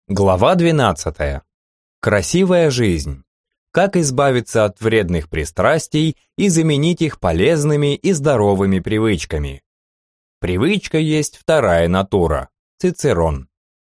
Глава 12. Красивая жизнь. Как избавиться от вредных пристрастий и заменить их полезными и здоровыми привычками. Привычка есть вторая натура. Цицерон.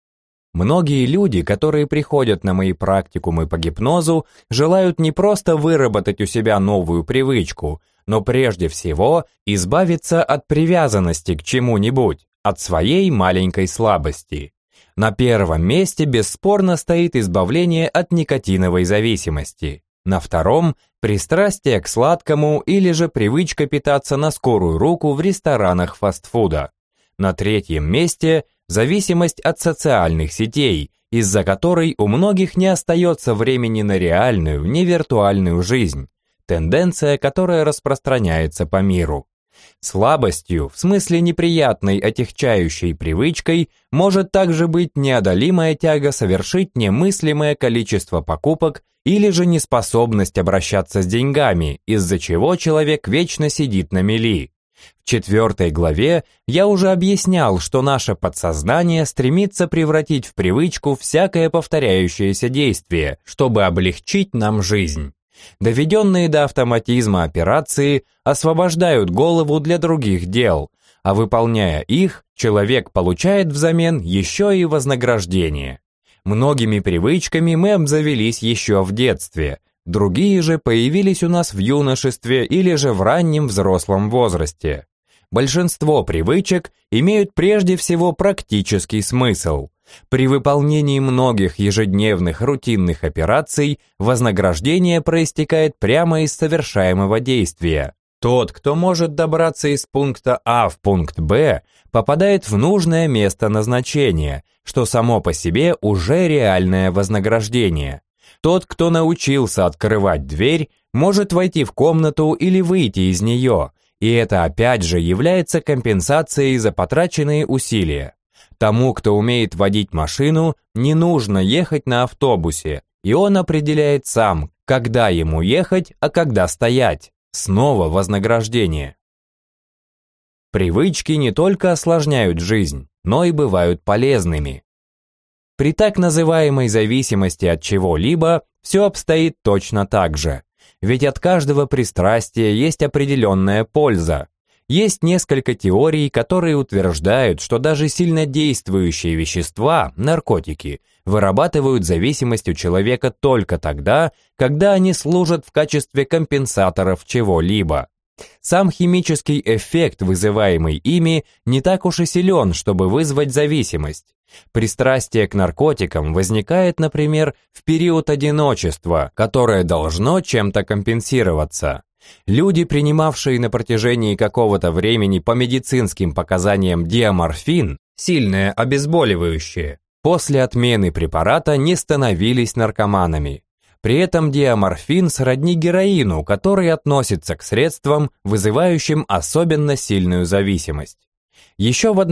Многие люди, которые приходят на мои практикумы по гипнозу, желают не просто выработать у себя новую привычку, но прежде всего избавиться от привязанности к чему-нибудь, от своей маленькой слабости. На первом месте бесспорно стоит избавление от никотиновой зависимости. На втором – пристрастие к сладкому или же привычка питаться на скорую руку в ресторанах фастфуда. На третьем месте – зависимость от социальных сетей, из-за которой у многих не остается времени на реальную, не виртуальную жизнь. Тенденция, которая распространяется по миру. Слабостью, в смысле неприятной отягчающей привычкой, может также быть неодолимая тяга совершить немыслимое количество покупок или же неспособность обращаться с деньгами, из-за чего человек вечно сидит на мели. В 4 главе я уже объяснял, что наше подсознание стремится превратить в привычку всякое повторяющееся действие, чтобы облегчить нам жизнь. Доведенные до автоматизма операции освобождают голову для других дел, а выполняя их, человек получает взамен еще и вознаграждение. Многими привычками мы обзавелись еще в детстве, другие же появились у нас в юношестве или же в раннем взрослом возрасте. Большинство привычек имеют прежде всего практический смысл. При выполнении многих ежедневных рутинных операций вознаграждение проистекает прямо из совершаемого действия. Тот, кто может добраться из пункта А в пункт Б, попадает в нужное место назначения, что само по себе уже реальное вознаграждение. Тот, кто научился открывать дверь, может войти в комнату или выйти из нее, и это опять же является компенсацией за потраченные усилия. Тому, кто умеет водить машину, не нужно ехать на автобусе, и он определяет сам, когда ему ехать, а когда стоять. Снова вознаграждение. Привычки не только осложняют жизнь, но и бывают полезными. При так называемой зависимости от чего-либо все обстоит точно так же. Ведь от каждого пристрастия есть определенная польза. Есть несколько теорий, которые утверждают, что даже сильнодействующие вещества, наркотики, вырабатывают зависимость у человека только тогда, когда они служат в качестве компенсаторов чего-либо. Сам химический эффект, вызываемый ими, не так уж и силен, чтобы вызвать зависимость. Пристрастие к наркотикам возникает, например, в период одиночества, которое должно чем-то компенсироваться. Люди, принимавшие на протяжении какого-то времени по медицинским показаниям диаморфин, сильное обезболивающее, после отмены препарата не становились наркоманами. При этом диаморфин сродни героину, который относится к средствам, вызывающим особенно сильную зависимость. Еще в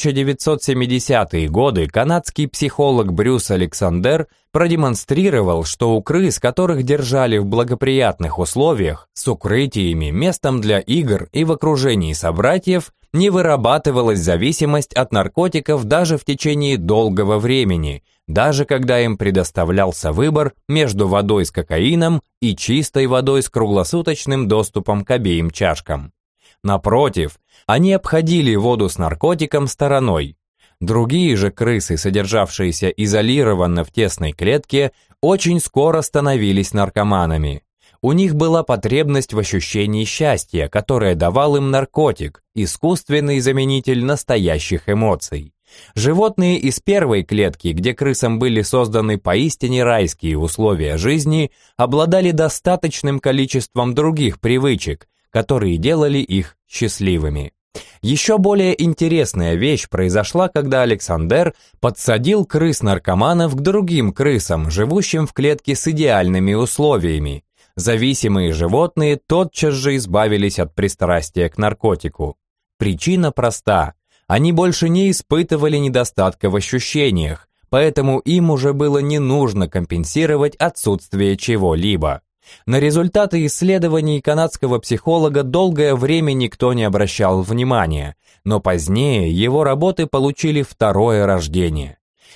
1970-е годы канадский психолог Брюс Александер продемонстрировал, что у крыс, которых держали в благоприятных условиях, с укрытиями, местом для игр и в окружении собратьев, не вырабатывалась зависимость от наркотиков даже в течение долгого времени, даже когда им предоставлялся выбор между водой с кокаином и чистой водой с круглосуточным доступом к обеим чашкам. Напротив, они обходили воду с наркотиком стороной. Другие же крысы, содержавшиеся изолированно в тесной клетке, очень скоро становились наркоманами. У них была потребность в ощущении счастья, которое давал им наркотик, искусственный заменитель настоящих эмоций. Животные из первой клетки, где крысам были созданы поистине райские условия жизни, обладали достаточным количеством других привычек, которые делали их счастливыми. Еще более интересная вещь произошла, когда Александер подсадил крыс-наркоманов к другим крысам, живущим в клетке с идеальными условиями. Зависимые животные тотчас же избавились от пристрастия к наркотику. Причина проста. Они больше не испытывали недостатка в ощущениях, поэтому им уже было не нужно компенсировать отсутствие чего-либо. На результаты исследований канадского психолога долгое время никто не обращал внимания, но позднее его работы получили второе рождение.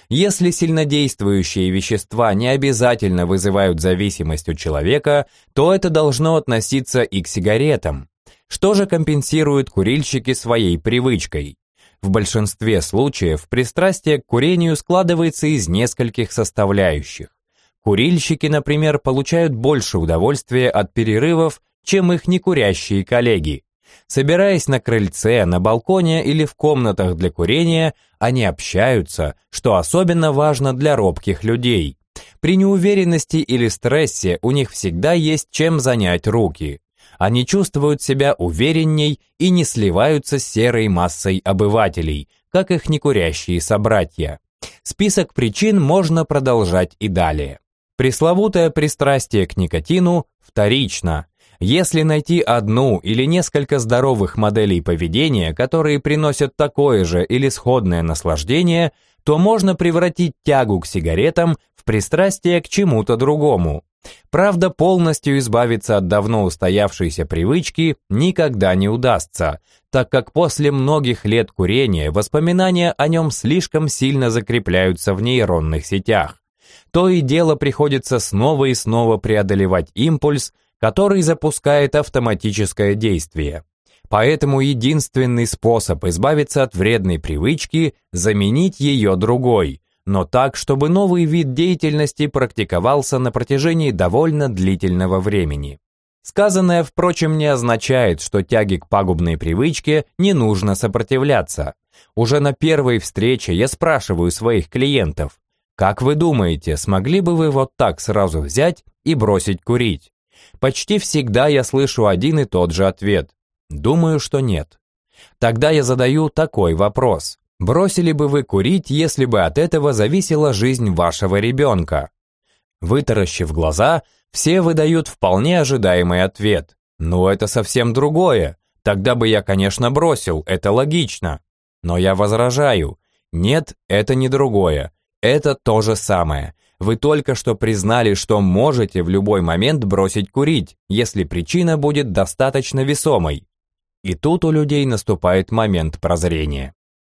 Если сильнодействующие вещества не обязательно вызывают зависимость у человека, то это должно относиться и к сигаретам. Что же компенсируют курильщики своей привычкой? В большинстве случаев пристрастие к курению складывается из нескольких составляющих. Курильщики, например, получают больше удовольствия от перерывов, чем их некурящие коллеги. Собираясь на крыльце, на балконе или в комнатах для курения, они общаются, что особенно важно для робких людей. При неуверенности или стрессе у них всегда есть чем занять руки. Они чувствуют себя уверенней и не сливаются с серой массой обывателей, как их некурящие собратья. Список причин можно продолжать и далее. Пресловутое пристрастие к никотину вторично. Если найти одну или несколько здоровых моделей поведения, которые приносят такое же или сходное наслаждение, то можно превратить тягу к сигаретам в пристрастие к чему-то другому. Правда, полностью избавиться от давно устоявшейся привычки никогда не удастся, так как после многих лет курения воспоминания о нем слишком сильно закрепляются в нейронных сетях. То и дело приходится снова и снова преодолевать импульс, который запускает автоматическое действие. Поэтому единственный способ избавиться от вредной привычки – заменить ее другой, но так, чтобы новый вид деятельности практиковался на протяжении довольно длительного времени. Сказанное, впрочем, не означает, что тяге к пагубной привычке не нужно сопротивляться. Уже на первой встрече я спрашиваю своих клиентов: как вы думаете, смогли бы вы вот так сразу взять и бросить курить? Почти всегда я слышу один и тот же ответ: думаю, что нет. Тогда я задаю такой вопрос: бросили бы вы курить, если бы от этого зависела жизнь вашего ребенка? Вытаращив глаза, все выдают вполне ожидаемый ответ: ну это совсем другое, тогда бы я, конечно, бросил, это логично. Но я возражаю: нет, это не другое, это то же самое. Вы только что признали, что можете в любой момент бросить курить, если причина будет достаточно весомой. И тут у людей наступает момент прозрения.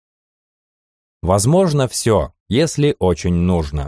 Возможно все, если очень нужно.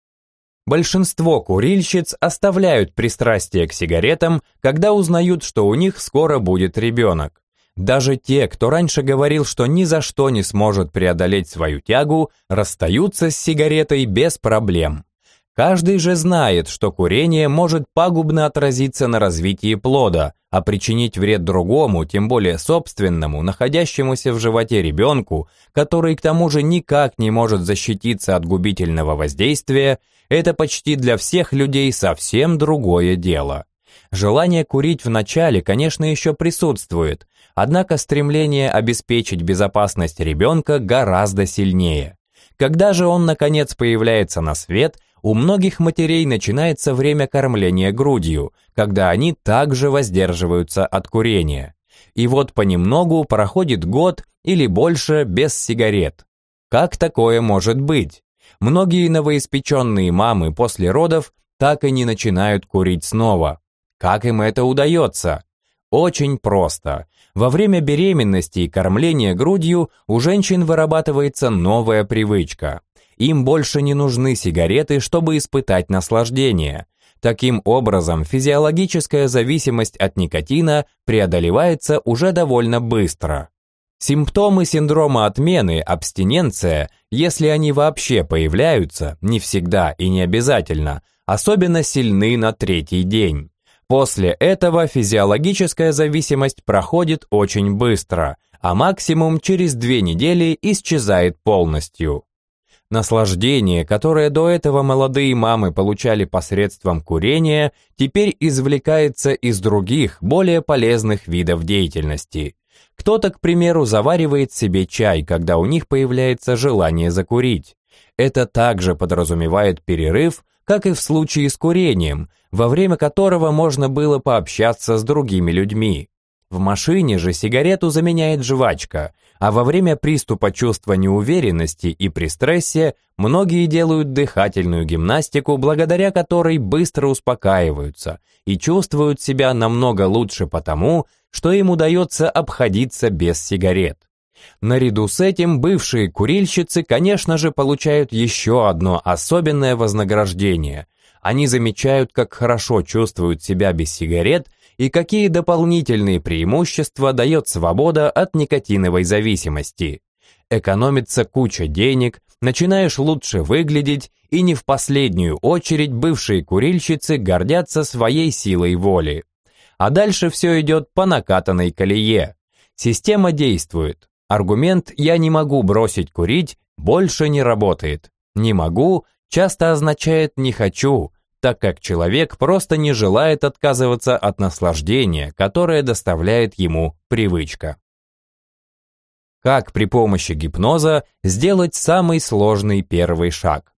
Большинство курильщиц оставляют пристрастие к сигаретам, когда узнают, что у них скоро будет ребенок. Даже те, кто раньше говорил, что ни за что не сможет преодолеть свою тягу, расстаются с сигаретой без проблем. Каждый же знает, что курение может пагубно отразиться на развитии плода, а причинить вред другому, тем более собственному, находящемуся в животе ребенку, который к тому же никак не может защититься от губительного воздействия, это почти для всех людей совсем другое дело. Желание курить вначале, конечно, еще присутствует, однако стремление обеспечить безопасность ребенка гораздо сильнее. Когда же он, наконец, появляется на свет, у многих матерей начинается время кормления грудью, когда они также воздерживаются от курения. И вот понемногу проходит год или больше без сигарет. Как такое может быть? Многие новоиспеченные мамы после родов так и не начинают курить снова. Как им это удается? Очень просто. Во время беременности и кормления грудью у женщин вырабатывается новая привычка. Им больше не нужны сигареты, чтобы испытать наслаждение. Таким образом, физиологическая зависимость от никотина преодолевается уже довольно быстро. Симптомы синдрома отмены, абстиненция, если они вообще появляются, не всегда и не обязательно, особенно сильны на третий день. После этого физиологическая зависимость проходит очень быстро, а максимум через 2 недели исчезает полностью. Наслаждение, которое до этого молодые мамы получали посредством курения, теперь извлекается из других, более полезных видов деятельности. Кто-то, к примеру, заваривает себе чай, когда у них появляется желание закурить. Это также подразумевает перерыв, как и в случае с курением, во время которого можно было пообщаться с другими людьми. В машине же сигарету заменяет жвачка, а во время приступа чувства неуверенности и при стрессе многие делают дыхательную гимнастику, благодаря которой быстро успокаиваются и чувствуют себя намного лучше потому, что им удается обходиться без сигарет. Наряду с этим бывшие курильщицы, конечно же, получают еще одно особенное вознаграждение. Они замечают, как хорошо чувствуют себя без сигарет и какие дополнительные преимущества дает свобода от никотиновой зависимости. Экономится куча денег, начинаешь лучше выглядеть, и не в последнюю очередь бывшие курильщицы гордятся своей силой воли. А дальше все идет по накатанной колее. Система действует. Аргумент «я не могу бросить курить» больше не работает. «Не могу» часто означает «не хочу», так как человек просто не желает отказываться от наслаждения, которое доставляет ему привычка. Как при помощи гипноза сделать самый сложный первый шаг?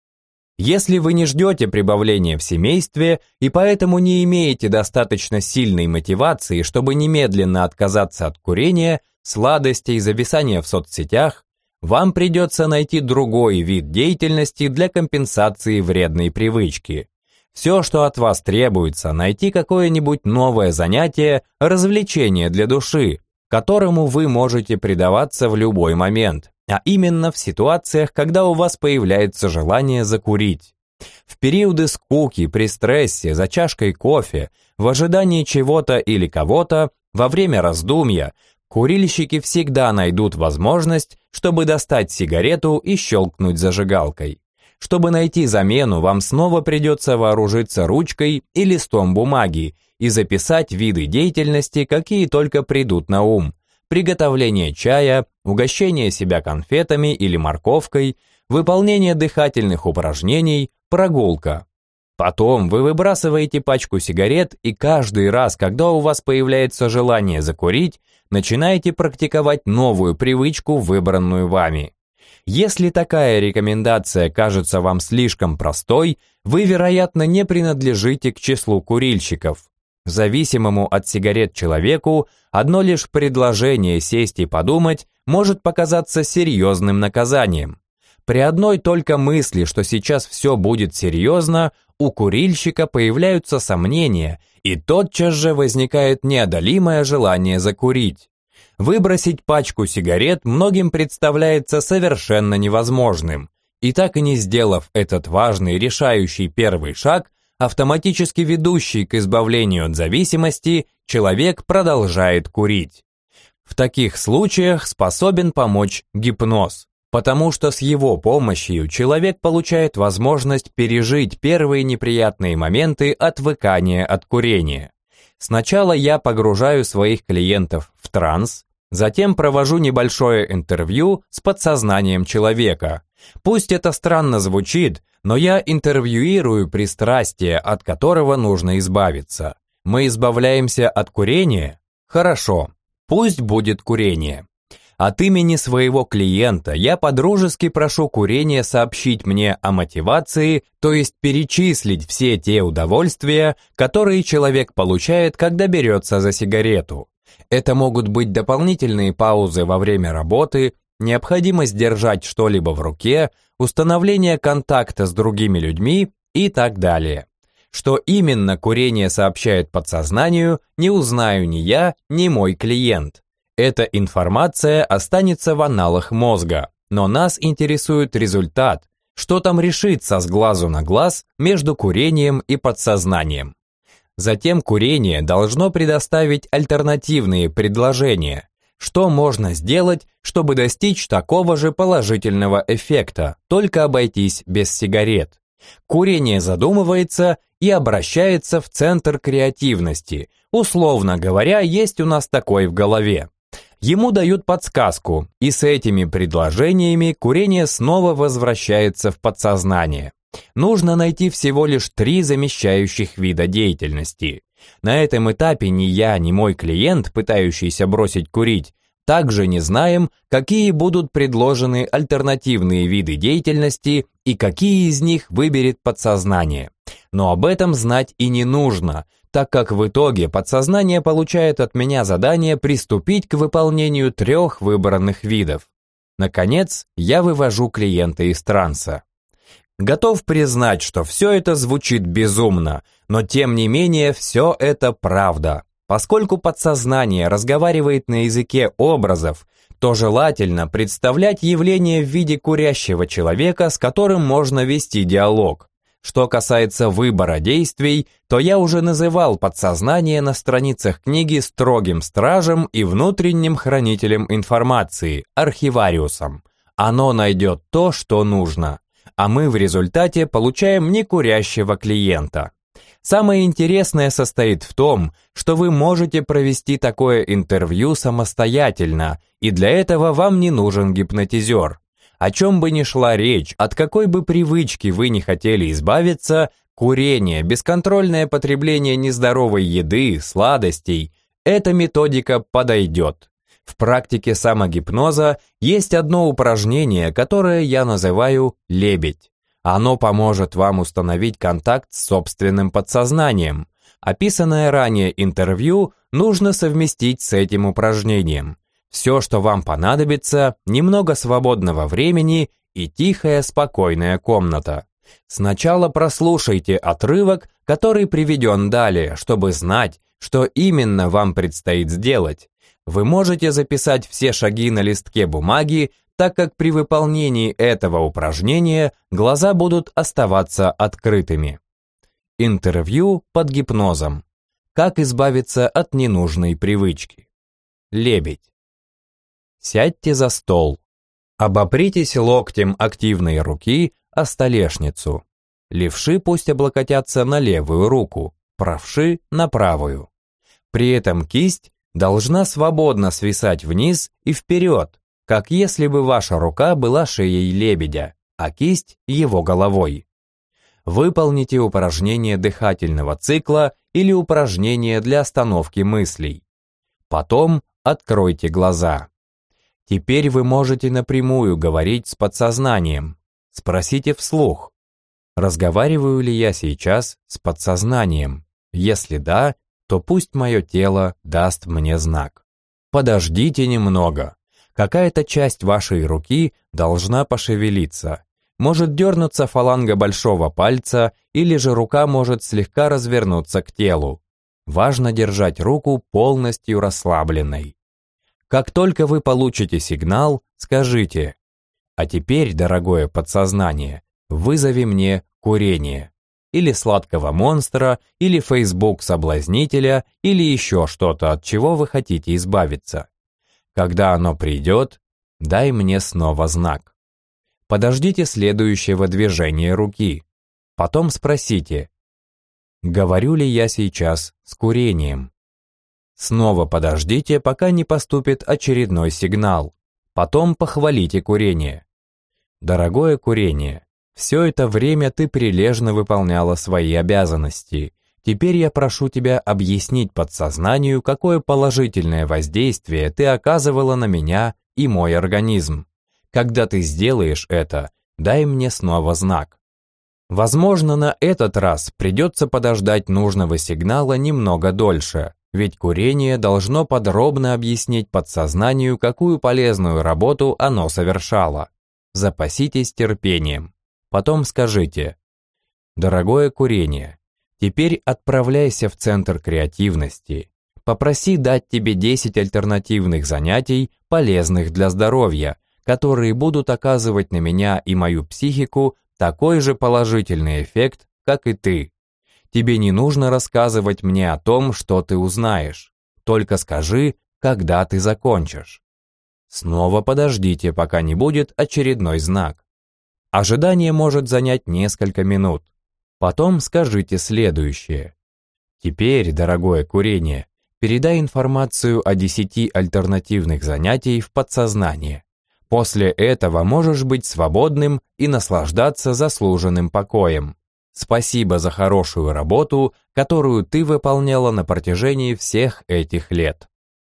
Если вы не ждете прибавления в семействе и поэтому не имеете достаточно сильной мотивации, чтобы немедленно отказаться от курения, сладостей, зависания в соцсетях, вам придется найти другой вид деятельности для компенсации вредной привычки. Все, что от вас требуется, найти какое-нибудь новое занятие, развлечение для души, которому вы можете предаваться в любой момент, а именно в ситуациях, когда у вас появляется желание закурить. В периоды скуки, при стрессе, за чашкой кофе, в ожидании чего-то или кого-то, во время раздумья, курильщики всегда найдут возможность, чтобы достать сигарету и щелкнуть зажигалкой. Чтобы найти замену, вам снова придется вооружиться ручкой и листом бумаги и записать виды деятельности, какие только придут на ум. Приготовление чая, угощение себя конфетами или морковкой, выполнение дыхательных упражнений, прогулка. Потом вы выбрасываете пачку сигарет и каждый раз, когда у вас появляется желание закурить, начинаете практиковать новую привычку, выбранную вами. Если такая рекомендация кажется вам слишком простой, вы, вероятно, не принадлежите к числу курильщиков. Зависимому от сигарет человеку одно лишь предложение сесть и подумать может показаться серьезным наказанием. При одной только мысли, что сейчас все будет серьезно, у курильщика появляются сомнения, и тотчас же возникает неодолимое желание закурить. Выбросить пачку сигарет многим представляется совершенно невозможным, и так и не сделав этот важный решающий первый шаг, автоматически ведущий к избавлению от зависимости, человек продолжает курить. В таких случаях способен помочь гипноз, потому что с его помощью человек получает возможность пережить первые неприятные моменты отвыкания от курения. Сначала я погружаю своих клиентов в транс, затем провожу небольшое интервью с подсознанием человека. Пусть это странно звучит, но я интервьюирую пристрастие, от которого нужно избавиться. Мы избавляемся от курения? Хорошо, пусть будет курение. От имени своего клиента я по-дружески прошу курение сообщить мне о мотивации, то есть перечислить все те удовольствия, которые человек получает, когда берется за сигарету. Это могут быть дополнительные паузы во время работы, необходимость держать что-либо в руке, установление контакта с другими людьми и так далее. Что именно курение сообщает подсознанию, не узнаю ни я, ни мой клиент. Эта информация останется в аналах мозга, но нас интересует результат, что там решится с глазу на глаз между курением и подсознанием. Затем курение должно предоставить альтернативные предложения, что можно сделать, чтобы достичь такого же положительного эффекта, только обойтись без сигарет. Курение задумывается и обращается в центр креативности, условно говоря, есть у нас такой в голове. Ему дают подсказку, и с этими предложениями курение снова возвращается в подсознание. Нужно найти всего лишь 3 замещающих вида деятельности. На этом этапе ни я, ни мой клиент, пытающийся бросить курить, также не знаем, какие будут предложены альтернативные виды деятельности и какие из них выберет подсознание. Но об этом знать и не нужно, так как в итоге подсознание получает от меня задание приступить к выполнению 3 выбранных видов. Наконец, я вывожу клиента из транса. Готов признать, что все это звучит безумно, но тем не менее все это правда. Поскольку подсознание разговаривает на языке образов, то желательно представлять явление в виде курящего человека, с которым можно вести диалог. Что касается выбора действий, то я уже называл подсознание на страницах книги строгим стражем и внутренним хранителем информации, архивариусом. Оно найдет то, что нужно, а мы в результате получаем некурящего клиента. Самое интересное состоит в том, что вы можете провести такое интервью самостоятельно, и для этого вам не нужен гипнотизер. О чем бы ни шла речь, от какой бы привычки вы не хотели избавиться, курение, бесконтрольное потребление нездоровой еды, сладостей, эта методика подойдет. В практике самогипноза есть одно упражнение, которое я называю «лебедь». Оно поможет вам установить контакт с собственным подсознанием. Описанное ранее интервью нужно совместить с этим упражнением. Все, что вам понадобится, немного свободного времени и тихая, спокойная комната. Сначала прослушайте отрывок, который приведен далее, чтобы знать, что именно вам предстоит сделать. Вы можете записать все шаги на листке бумаги, так как при выполнении этого упражнения глаза будут оставаться открытыми. Интервью под гипнозом. Как избавиться от ненужной привычки. Лебедь. Сядьте за стол. Обопритесь локтем активной руки о столешницу. Левши пусть облокотятся на левую руку, правши на правую. При этом кисть должна свободно свисать вниз и вперед, как если бы ваша рука была шеей лебедя, а кисть его головой. Выполните упражнение дыхательного цикла или упражнение для остановки мыслей. Потом откройте глаза. Теперь вы можете напрямую говорить с подсознанием. Спросите вслух: разговариваю ли я сейчас с подсознанием? Если да, то пусть мое тело даст мне знак. Подождите немного. Какая-то часть вашей руки должна пошевелиться. Может дернуться фаланга большого пальца, или же рука может слегка развернуться к телу. Важно держать руку полностью расслабленной. Как только вы получите сигнал, скажите: «А теперь, дорогое подсознание, вызови мне курение». Или сладкого монстра, или Facebook-соблазнителя, или еще что-то, от чего вы хотите избавиться. Когда оно придет, дай мне снова знак. Подождите следующего движения руки. Потом спросите: говорю ли я сейчас с курением? Снова подождите, пока не поступит очередной сигнал. Потом похвалите курение. Дорогое курение, все это время ты прилежно выполняла свои обязанности. Теперь я прошу тебя объяснить подсознанию, какое положительное воздействие ты оказывала на меня и мой организм. Когда ты сделаешь это, дай мне снова знак. Возможно, на этот раз придется подождать нужного сигнала немного дольше, ведь курение должно подробно объяснить подсознанию, какую полезную работу оно совершало. Запаситесь терпением. Потом скажите: дорогое курение, теперь отправляйся в центр креативности. Попроси дать тебе 10 альтернативных занятий, полезных для здоровья, которые будут оказывать на меня и мою психику такой же положительный эффект, как и ты. Тебе не нужно рассказывать мне о том, что ты узнаешь. Только скажи, когда ты закончишь. Снова подождите, пока не будет очередной знак. Ожидание может занять несколько минут. Потом скажите следующее. Теперь, дорогое курение, передай информацию о 10 альтернативных занятий в подсознание. После этого можешь быть свободным и наслаждаться заслуженным покоем. Спасибо за хорошую работу, которую ты выполняла на протяжении всех этих лет.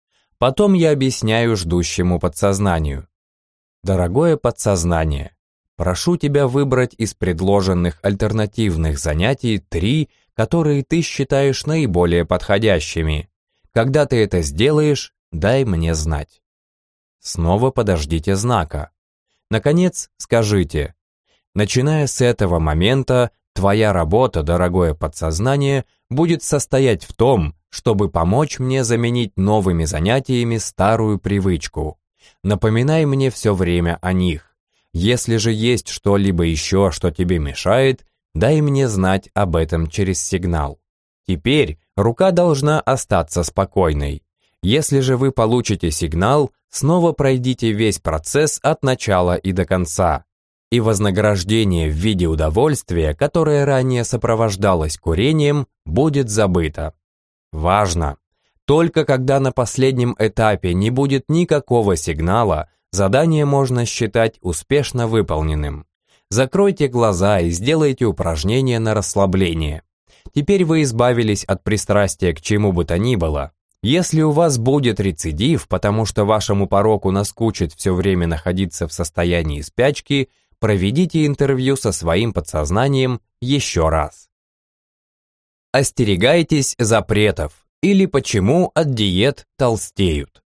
Потом я объясняю ждущему подсознанию. Дорогое подсознание, прошу тебя выбрать из предложенных альтернативных занятий 3, которые ты считаешь наиболее подходящими. Когда ты это сделаешь, дай мне знать. Снова подождите знака. Наконец, скажите: начиная с этого момента, твоя работа, дорогое подсознание, будет состоять в том, чтобы помочь мне заменить новыми занятиями старую привычку. напоминай мне все время о них. Если же есть что-либо еще, что тебе мешает, дай мне знать об этом через сигнал. Теперь рука должна остаться спокойной. Если же вы получите сигнал, снова пройдите весь процесс от начала и до конца. И вознаграждение в виде удовольствия, которое ранее сопровождалось курением, будет забыто. Важно! Только когда на последнем этапе не будет никакого сигнала, задание можно считать успешно выполненным. Закройте глаза и сделайте упражнение на расслабление. Теперь вы избавились от пристрастия к чему бы то ни было. Если у вас будет рецидив, потому что вашему пороку наскучит все время находиться в состоянии спячки, проведите интервью со своим подсознанием еще раз. Остерегайтесь запретов или почему от диет толстеют.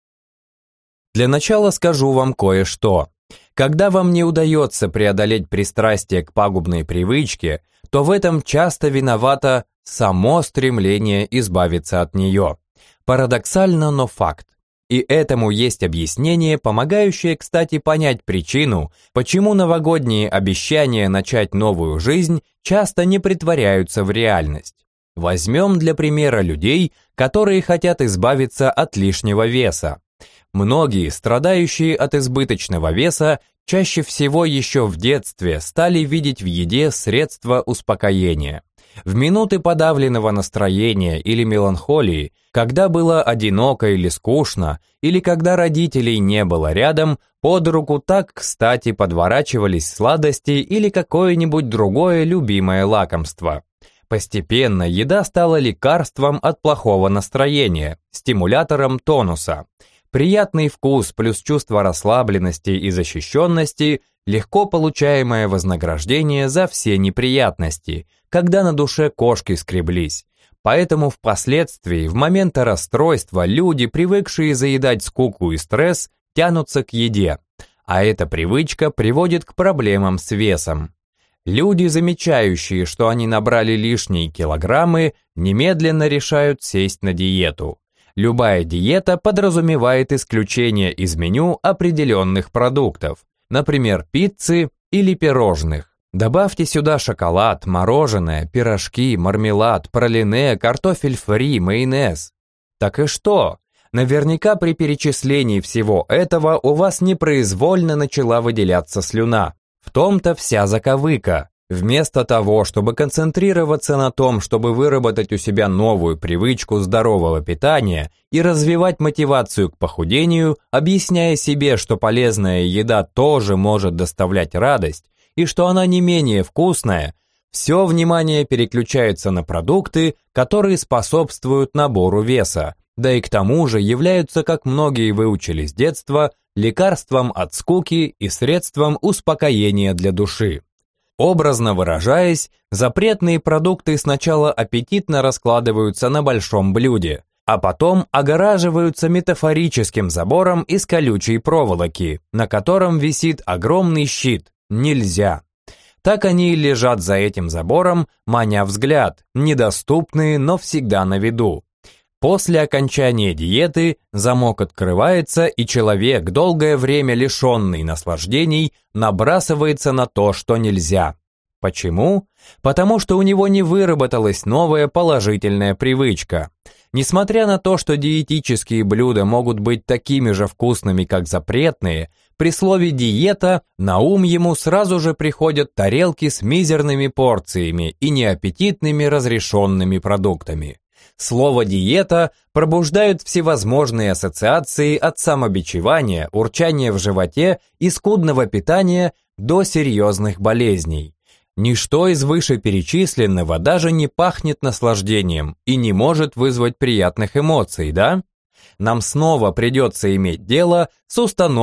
Для начала скажу вам кое-что. Когда вам не удается преодолеть пристрастие к пагубной привычке, то в этом часто виновато само стремление избавиться от нее. Парадоксально, но факт. И этому есть объяснение, помогающее, кстати, понять причину, почему новогодние обещания начать новую жизнь часто не претворяются в реальность. Возьмем для примера людей, которые хотят избавиться от лишнего веса. Многие, страдающие от избыточного веса, чаще всего еще в детстве стали видеть в еде средства успокоения. В минуты подавленного настроения или меланхолии, когда было одиноко или скучно, или когда родителей не было рядом, под руку так кстати подворачивались сладости или какое-нибудь другое любимое лакомство. Постепенно еда стала лекарством от плохого настроения, стимулятором тонуса. Приятный вкус плюс чувство расслабленности и защищенности – легко получаемое вознаграждение за все неприятности, когда на душе кошки скреблись. Поэтому впоследствии, в моменты расстройства, люди, привыкшие заедать скуку и стресс, тянутся к еде. А эта привычка приводит к проблемам с весом. Люди, замечающие, что они набрали лишние килограммы, немедленно решают сесть на диету. Любая диета подразумевает исключение из меню определенных продуктов, например, пиццы или пирожных. Добавьте сюда шоколад, мороженое, пирожки, мармелад, пралине, картофель фри, майонез. Так и что? Наверняка при перечислении всего этого у вас непроизвольно начала выделяться слюна. В том-то вся заковыка. Вместо того, чтобы концентрироваться на том, чтобы выработать у себя новую привычку здорового питания и развивать мотивацию к похудению, объясняя себе, что полезная еда тоже может доставлять радость и что она не менее вкусная, все внимание переключается на продукты, которые способствуют набору веса, да и к тому же являются, как многие выучили с детства, лекарством от скуки и средством успокоения для души. Образно выражаясь, запретные продукты сначала аппетитно раскладываются на большом блюде, а потом огораживаются метафорическим забором из колючей проволоки, на котором висит огромный щит «Нельзя». Так они и лежат за этим забором, маня взгляд, недоступные, но всегда на виду. После окончания диеты замок открывается, и человек, долгое время лишенный наслаждений, набрасывается на то, что нельзя. Почему? Потому что у него не выработалась новая положительная привычка. Несмотря на то, что диетические блюда могут быть такими же вкусными, как запретные, при слове «диета» на ум ему сразу же приходят тарелки с мизерными порциями и неаппетитными разрешенными продуктами. Слово «диета» пробуждает всевозможные ассоциации от самобичевания, урчания в животе и скудного питания до серьезных болезней. Ничто из вышеперечисленного даже не пахнет наслаждением и не может вызвать приятных эмоций, да? Нам снова придется иметь дело с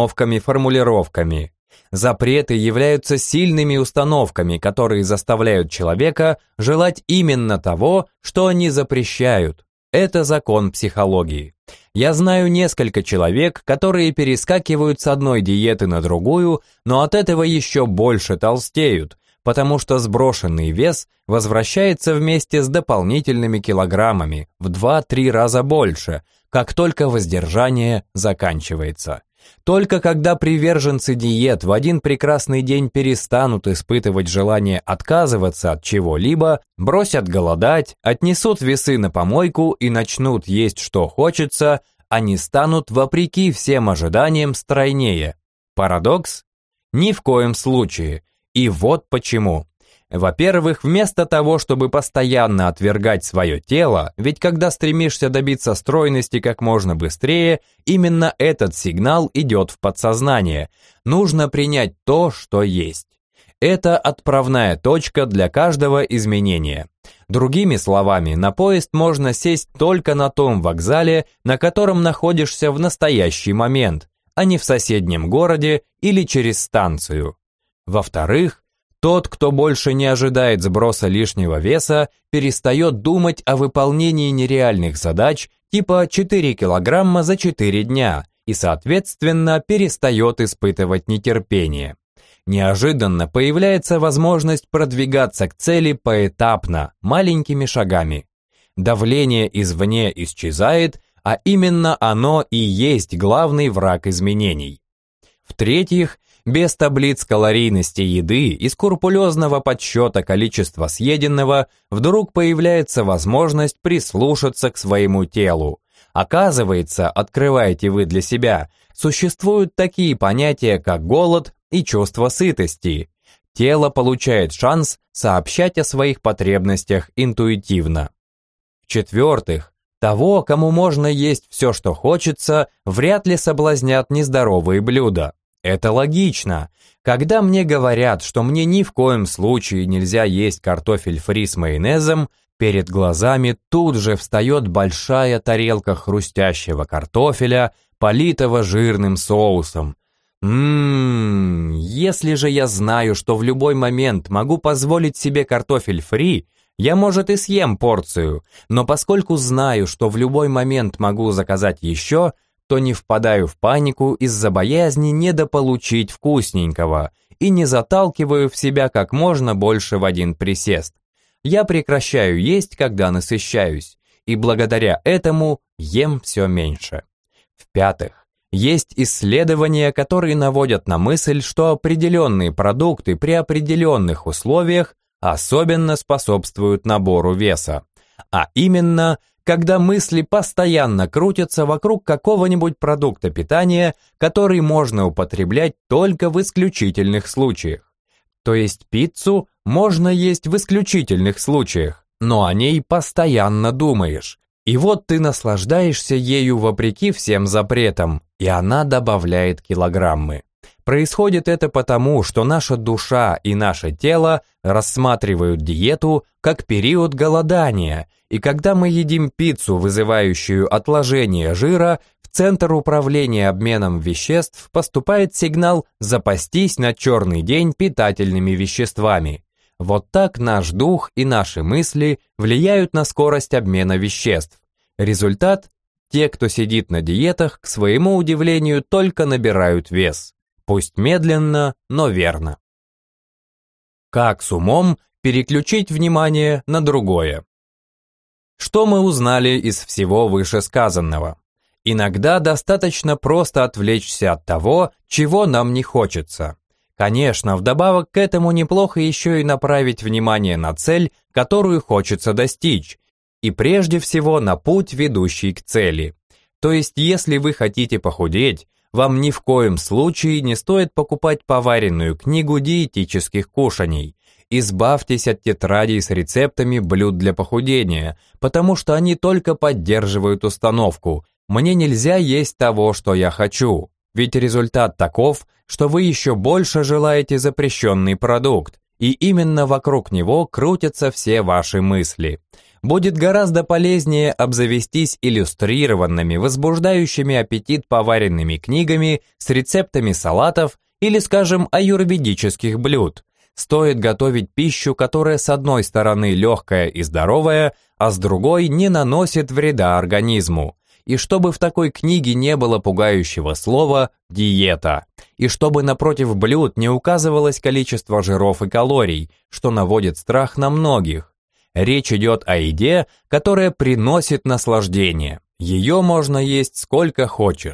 установками-формулировками. Запреты являются сильными установками, которые заставляют человека желать именно того, что они запрещают. Это закон психологии. Я знаю несколько человек, которые перескакивают с одной диеты на другую, но от этого еще больше толстеют, потому что сброшенный вес возвращается вместе с дополнительными килограммами в 2-3 раза больше, как только воздержание заканчивается. Только когда приверженцы диет в один прекрасный день перестанут испытывать желание отказываться от чего-либо, бросят голодать, отнесут весы на помойку и начнут есть что хочется, они станут, вопреки всем ожиданиям, стройнее. Парадокс? Ни в коем случае. И вот почему. Во-первых, вместо того, чтобы постоянно отвергать свое тело, ведь когда стремишься добиться стройности как можно быстрее, именно этот сигнал идет в подсознание. Нужно принять то, что есть. Это отправная точка для каждого изменения. Другими словами, на поезд можно сесть только на том вокзале, на котором находишься в настоящий момент, а не в соседнем городе или через станцию. Во-вторых, тот, кто больше не ожидает сброса лишнего веса, перестает думать о выполнении нереальных задач типа 4 килограмма за 4 дня и, соответственно, перестает испытывать нетерпение. Неожиданно появляется возможность продвигаться к цели поэтапно, маленькими шагами. Давление извне исчезает, а именно оно и есть главный враг изменений. В-третьих, без таблиц калорийности еды и скрупулезного подсчета количества съеденного вдруг появляется возможность прислушаться к своему телу. Оказывается, открываете вы для себя, существуют такие понятия, как голод и чувство сытости. Тело получает шанс сообщать о своих потребностях интуитивно. В-четвертых, того, кому можно есть все, что хочется, вряд ли соблазнят нездоровые блюда. Это логично. Когда мне говорят, что мне ни в коем случае нельзя есть картофель фри с майонезом, перед глазами тут же встает большая тарелка хрустящего картофеля, политого жирным соусом. Если же я знаю, что в любой момент могу позволить себе картофель фри, я, может, и съем порцию, но поскольку знаю, что в любой момент могу заказать еще, то не впадаю в панику из-за боязни недополучить вкусненького и не заталкиваю в себя как можно больше в один присест. Я прекращаю есть, когда насыщаюсь, и благодаря этому ем все меньше. В-пятых, есть исследования, которые наводят на мысль, что определенные продукты при определенных условиях особенно способствуют набору веса. А именно, когда мысли постоянно крутятся вокруг какого-нибудь продукта питания, который можно употреблять только в исключительных случаях. То есть пиццу можно есть в исключительных случаях, но о ней постоянно думаешь. И вот ты наслаждаешься ею вопреки всем запретам, и она добавляет килограммы. Происходит это потому, что наша душа и наше тело рассматривают диету как период голодания, и когда мы едим пиццу, вызывающую отложение жира, в центр управления обменом веществ поступает сигнал запастись на черный день питательными веществами. Вот так наш дух и наши мысли влияют на скорость обмена веществ. Результат – те, кто сидит на диетах, к своему удивлению, только набирают вес. Пусть медленно, но верно. Как с умом переключить внимание на другое? Что мы узнали из всего вышесказанного? Иногда достаточно просто отвлечься от того, чего нам не хочется. Конечно, вдобавок к этому неплохо еще и направить внимание на цель, которую хочется достичь, и прежде всего на путь, ведущий к цели. То есть, если вы хотите похудеть, вам ни в коем случае не стоит покупать поваренную книгу диетических кушаний. Избавьтесь от тетрадей с рецептами блюд для похудения, потому что они только поддерживают установку «мне нельзя есть того, что я хочу». Ведь результат таков, что вы еще больше желаете запрещенный продукт, и именно вокруг него крутятся все ваши мысли. Будет гораздо полезнее обзавестись иллюстрированными, возбуждающими аппетит поваренными книгами с рецептами салатов или, скажем, аюрведических блюд. Стоит готовить пищу, которая с одной стороны легкая и здоровая, а с другой не наносит вреда организму. И чтобы в такой книге не было пугающего слова «диета», и чтобы напротив блюд не указывалось количество жиров и калорий, что наводит страх на многих. Речь идет о еде, которая приносит наслаждение. Ее можно есть сколько хочешь.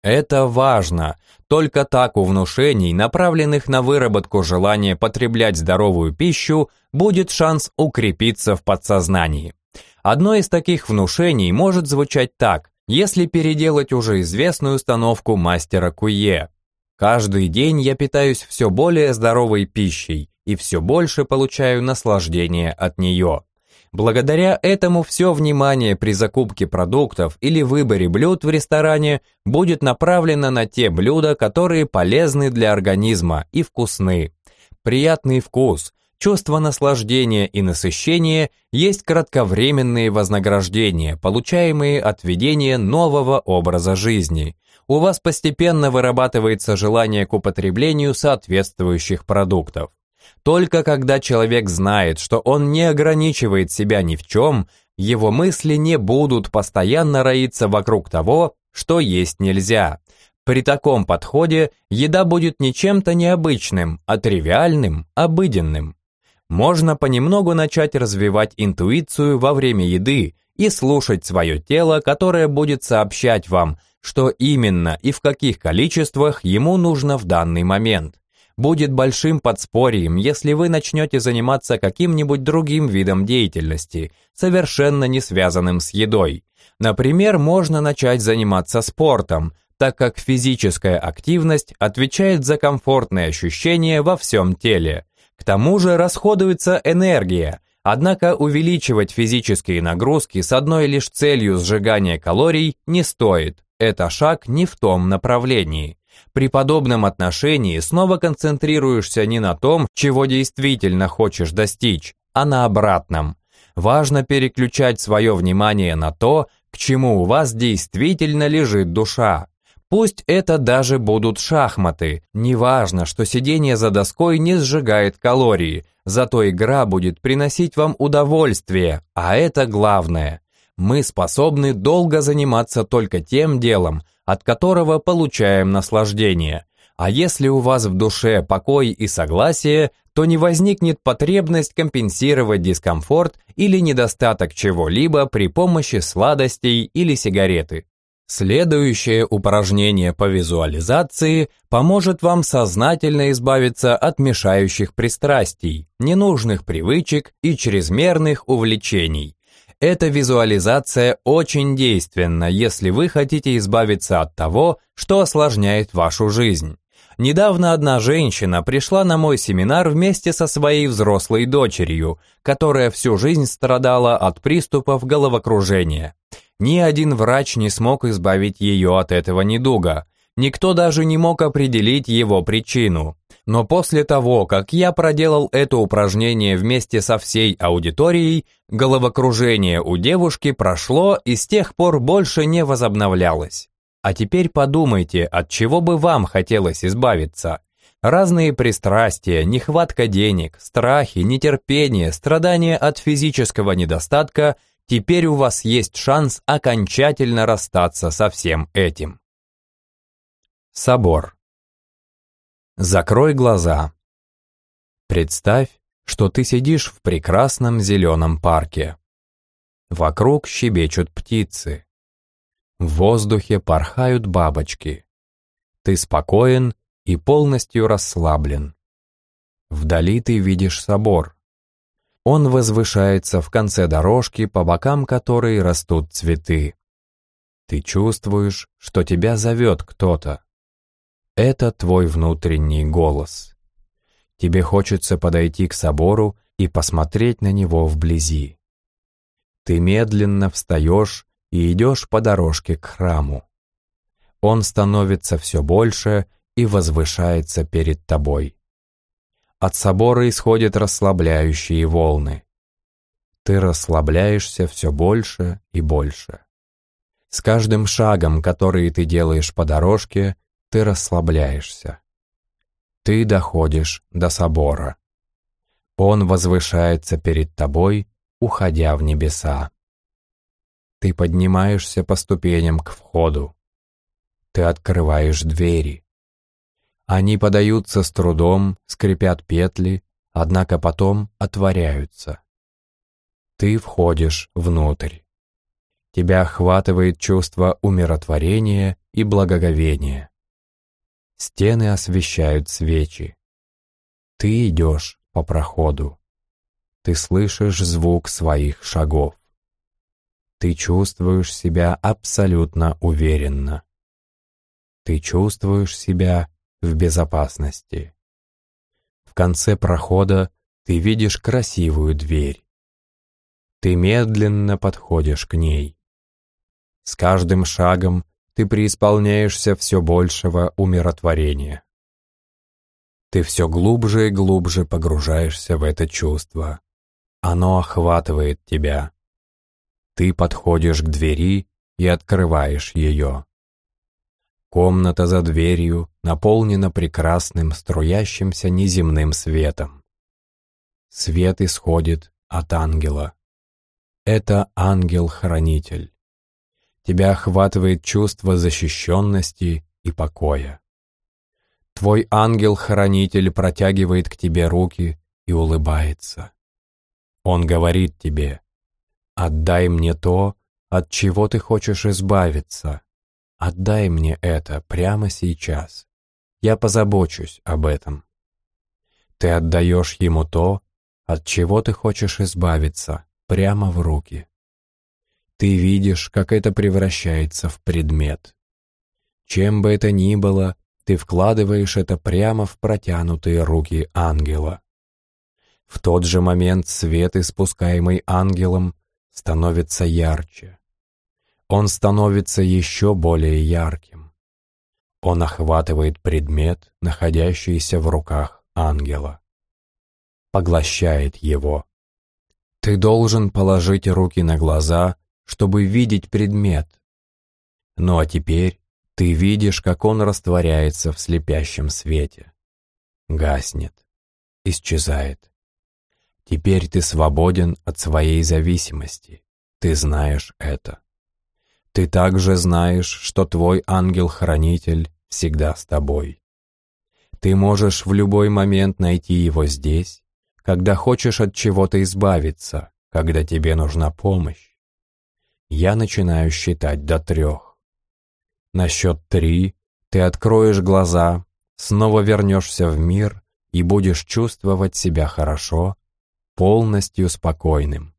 Это важно. Только так у внушений, направленных на выработку желания потреблять здоровую пищу, будет шанс укрепиться в подсознании. Одно из таких внушений может звучать так, если переделать уже известную установку мастера Куе. Каждый день я питаюсь все более здоровой пищей и все больше получаю наслаждение от нее. Благодаря этому все внимание при закупке продуктов или выборе блюд в ресторане будет направлено на те блюда, которые полезны для организма и вкусны. Приятный вкус, чувство наслаждения и насыщения есть кратковременные вознаграждения, получаемые от ведения нового образа жизни. У вас постепенно вырабатывается желание к употреблению соответствующих продуктов. Только когда человек знает, что он не ограничивает себя ни в чем, его мысли не будут постоянно роиться вокруг того, что есть нельзя. При таком подходе еда будет не чем-то необычным, а тривиальным, обыденным. Можно понемногу начать развивать интуицию во время еды и слушать свое тело, которое будет сообщать вам, что именно и в каких количествах ему нужно в данный момент. Будет большим подспорьем, если вы начнете заниматься каким-нибудь другим видом деятельности, совершенно не связанным с едой. Например, можно начать заниматься спортом, так как физическая активность отвечает за комфортные ощущения во всем теле. К тому же расходуется энергия, однако увеличивать физические нагрузки с одной лишь целью сжигания калорий не стоит. Это шаг не в том направлении. При подобном отношении снова концентрируешься не на том, чего действительно хочешь достичь, а на обратном. Важно переключать свое внимание на то, к чему у вас действительно лежит душа. Пусть это даже будут шахматы. Неважно, что сидение за доской не сжигает калории, зато игра будет приносить вам удовольствие, а это главное. Мы способны долго заниматься только тем делом, от которого получаем наслаждение. А если у вас в душе покой и согласие, то не возникнет потребность компенсировать дискомфорт или недостаток чего-либо при помощи сладостей или сигареты. Следующее упражнение по визуализации поможет вам сознательно избавиться от мешающих пристрастий, ненужных привычек и чрезмерных увлечений. Эта визуализация очень действенна, если вы хотите избавиться от того, что осложняет вашу жизнь. Недавно одна женщина пришла на мой семинар вместе со своей взрослой дочерью, которая всю жизнь страдала от приступов головокружения. Ни один врач не смог избавить ее от этого недуга. Никто даже не мог определить его причину. Но после того, как я проделал это упражнение вместе со всей аудиторией, головокружение у девушки прошло и с тех пор больше не возобновлялось. А теперь подумайте, от чего бы вам хотелось избавиться. Разные пристрастия, нехватка денег, страхи, нетерпение, страдания от физического недостатка – теперь у вас есть шанс окончательно расстаться со всем этим. Собор. Закрой глаза. Представь, что ты сидишь в прекрасном зеленом парке. Вокруг щебечут птицы. В воздухе порхают бабочки. Ты спокоен и полностью расслаблен. Вдали ты видишь собор. Он возвышается в конце дорожки, по бокам которой растут цветы. Ты чувствуешь, что тебя зовет кто-то. Это твой внутренний голос. Тебе хочется подойти к собору и посмотреть на него вблизи. Ты медленно встаешь и идешь по дорожке к храму. Он становится все больше и возвышается перед тобой. От собора исходят расслабляющие волны. Ты расслабляешься все больше и больше. С каждым шагом, который ты делаешь по дорожке, ты расслабляешься. Ты доходишь до собора. Он возвышается перед тобой, уходя в небеса. Ты поднимаешься по ступеням к входу. Ты открываешь двери. Они подаются с трудом, скрипят петли, однако потом отворяются. Ты входишь внутрь. тебя охватывает чувство умиротворения и благоговения. Стены освещают свечи. Ты идешь по проходу. Ты слышишь звук своих шагов. Ты чувствуешь себя абсолютно уверенно. Ты чувствуешь себя в безопасности. В конце прохода ты видишь красивую дверь. Ты медленно подходишь к ней. С каждым шагом ты преисполняешься все большего умиротворения. Ты все глубже и глубже погружаешься в это чувство. Оно охватывает тебя. Ты подходишь к двери и открываешь ее. Комната за дверью наполнена прекрасным струящимся неземным светом. Свет исходит от ангела. Это ангел-хранитель. Тебя охватывает чувство защищенности и покоя. Твой ангел-хранитель протягивает к тебе руки и улыбается. Он говорит тебе: «Отдай мне то, от чего ты хочешь избавиться. Отдай мне это прямо сейчас. Я позабочусь об этом». Ты отдаешь ему то, от чего ты хочешь избавиться, прямо в руки. Ты видишь, как это превращается в предмет. Чем бы это ни было, ты вкладываешь это прямо в протянутые руки ангела. В тот же момент свет, испускаемый ангелом, становится ярче. Он становится еще более ярким. Он охватывает предмет, находящийся в руках ангела. Поглощает его. Ты должен положить руки на глаза, чтобы видеть предмет. Ну а теперь ты видишь, как он растворяется в слепящем свете. Гаснет. Исчезает. Теперь ты свободен от своей зависимости. Ты знаешь это. Ты также знаешь, что твой ангел-хранитель всегда с тобой. Ты можешь в любой момент найти его здесь, когда хочешь от чего-то избавиться, когда тебе нужна помощь. Я начинаю считать до 3. На счет 3 ты откроешь глаза, снова вернешься в мир и будешь чувствовать себя хорошо, полностью спокойным,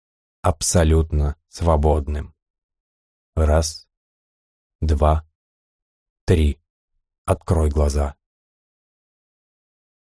абсолютно свободным. 1, 2, 3. Открой глаза.